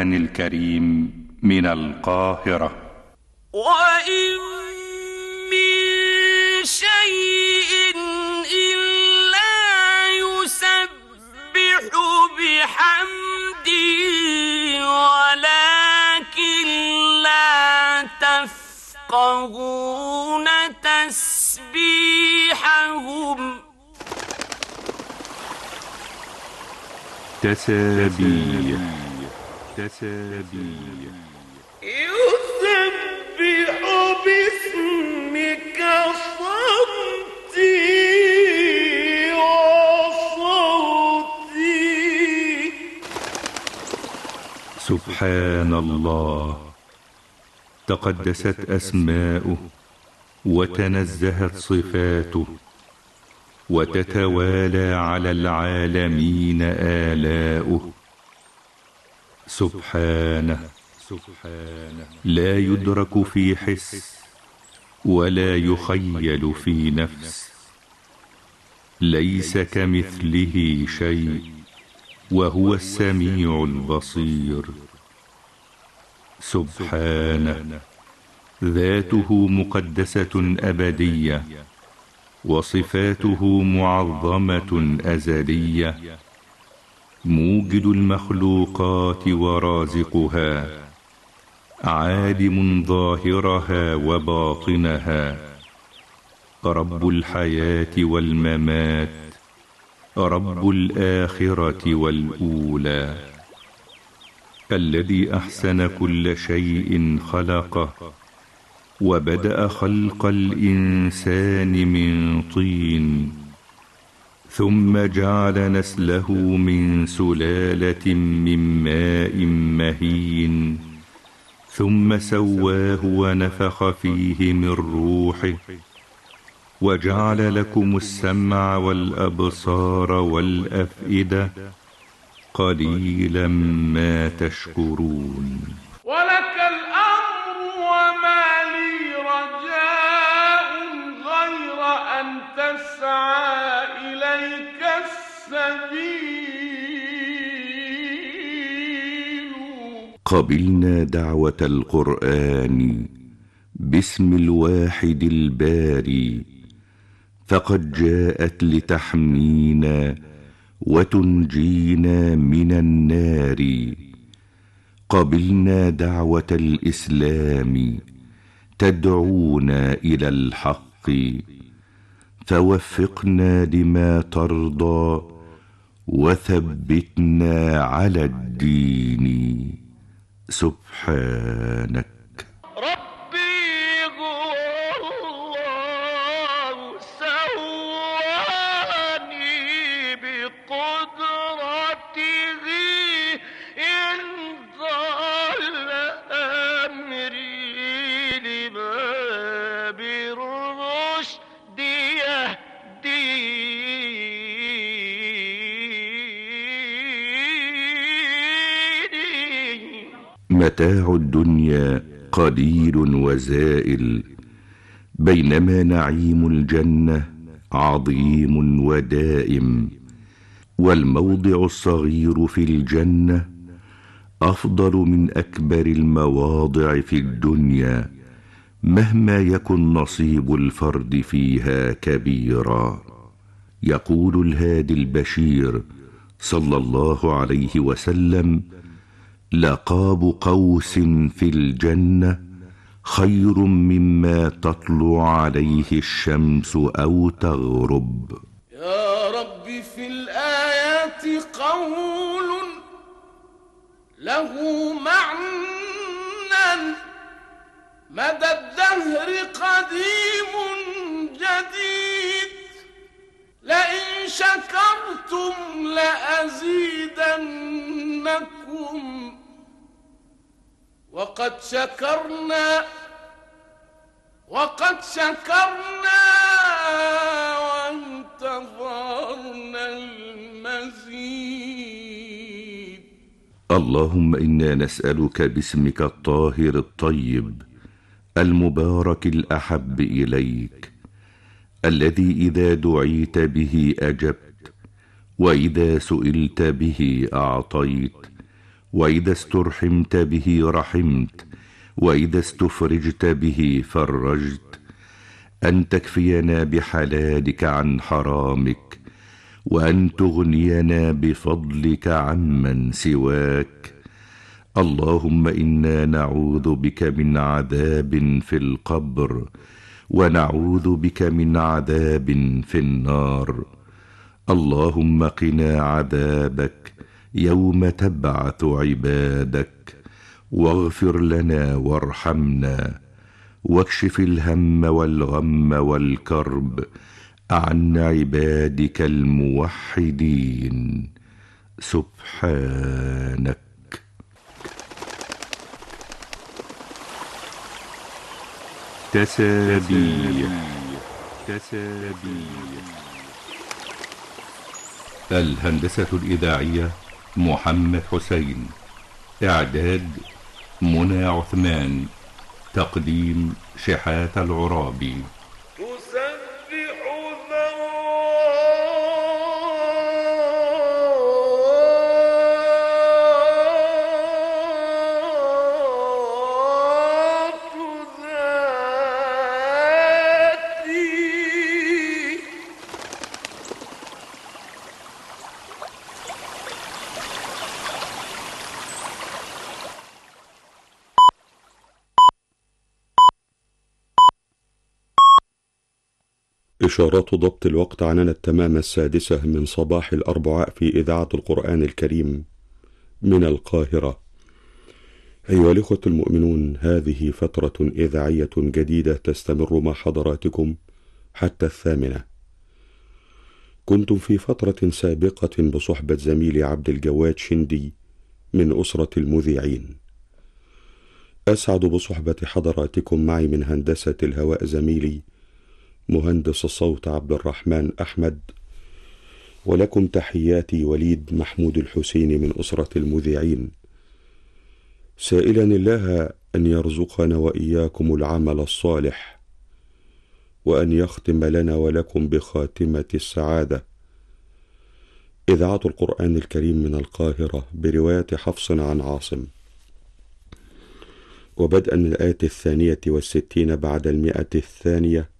القرآن الكريم من القاهرة. وإن من شيء إلا يسبح بحمده ولكن لا تفقهون تسبيحهم. تسابيح يسبح باسمك صمتي وصوتي. سبحان الله، تقدست أسماؤه وتنزهت صفاته، وتتوالى على العالمين آلاؤه. سبحانه لا يدرك في حس ولا يخيل في نفس، ليس كمثله شيء وهو السميع البصير. سبحانه ذاته مقدسة أبدية، وصفاته معظمة أزلية، موجد المخلوقات ورازقها، عالم ظاهرها وباطنها، رب الحياة والممات، رب الآخرة والأولى، الذي أحسن كل شيء خلقه، وبدأ خلق الإنسان من طين، ثم جعل نسله من سلالة من ماء مهين، ثم سواه ونفخ فيه من روحه، وجعل لكم السمع والأبصار والأفئدة، قليلا ما تشكرون. ولك الأمر وما لي رجاء غير أن تسعى إليك السبيل. قبلنا دعوة القرآن باسم الواحد الباري، فقد جاءت لتحمينا وتنجينا من النار. قبلنا دعوة الإسلام تدعونا إلى الحق، فوفقنا لما ترضى وثبتنا على الدين. سبحانك ربي هو الله سواني بقدرته إن ضل أمري لباب الرشد يهديني. متاع الدنيا قليل وزائل، بينما نعيم الجنة عظيم ودائم، والموضع الصغير في الجنة أفضل من أكبر المواضع في الدنيا، مهما يكن نصيب الفرد فيها كبيرا. يقول الهادي البشير صلى الله عليه وسلم: لقاب قوس في الجنة خير مما تطلع عليه الشمس أو تغرب. يا رب في الآيات قول له معنى مدى الدهر قديم جديد، لئن شكرتم لأزيدنكم وقد شكرنا وانتظرنا المزيد. اللهم إنا نسألك باسمك الطاهر الطيب المبارك الأحب إليك، الذي إذا دعيت به أجبت، وإذا سئلت به أعطيت، وإذا استرحمت به رحمت، وإذا استفرجت به فرجت. أن تكفينا بحلالك عن حرامك، وأن تغنينا بفضلك عمن سواك. اللهم إنا نعوذ بك من عذاب في القبر، ونعوذ بك من عذاب في النار. اللهم قنا عذابك يوم تبعث عبادك، واغفر لنا وارحمنا، واكشف الهم والغم والكرب عن عبادك الموحدين سبحانك. تسابيح. الهندسة الإذاعية محمد حسين. إعداد منى عثمان. تقديم شحات العرابي. إشارات ضبط الوقت عننا التمام 6:00 من صباح الأربعاء في إذاعة القرآن الكريم من القاهرة. أيها الإخوة المؤمنون، هذه فترة إذاعية جديدة تستمر مع حضراتكم حتى 8:00. كنتم في فترة سابقة بصحبة زميلي عبد الجواد شندي من أسرة المذيعين. أسعد بصحبة حضراتكم معي من هندسة الهواء زميلي مهندس الصوت عبد الرحمن أحمد، ولكم تحياتي وليد محمود الحسيني من أسرة المذيعين، سائلا الله أن يرزقنا وإياكم العمل الصالح، وأن يختم لنا ولكم بخاتمة السعادة. إذاعة القرآن الكريم من القاهرة برواية حفص عن عاصم. وبدءا من الآية 62 بعد 100 الثانية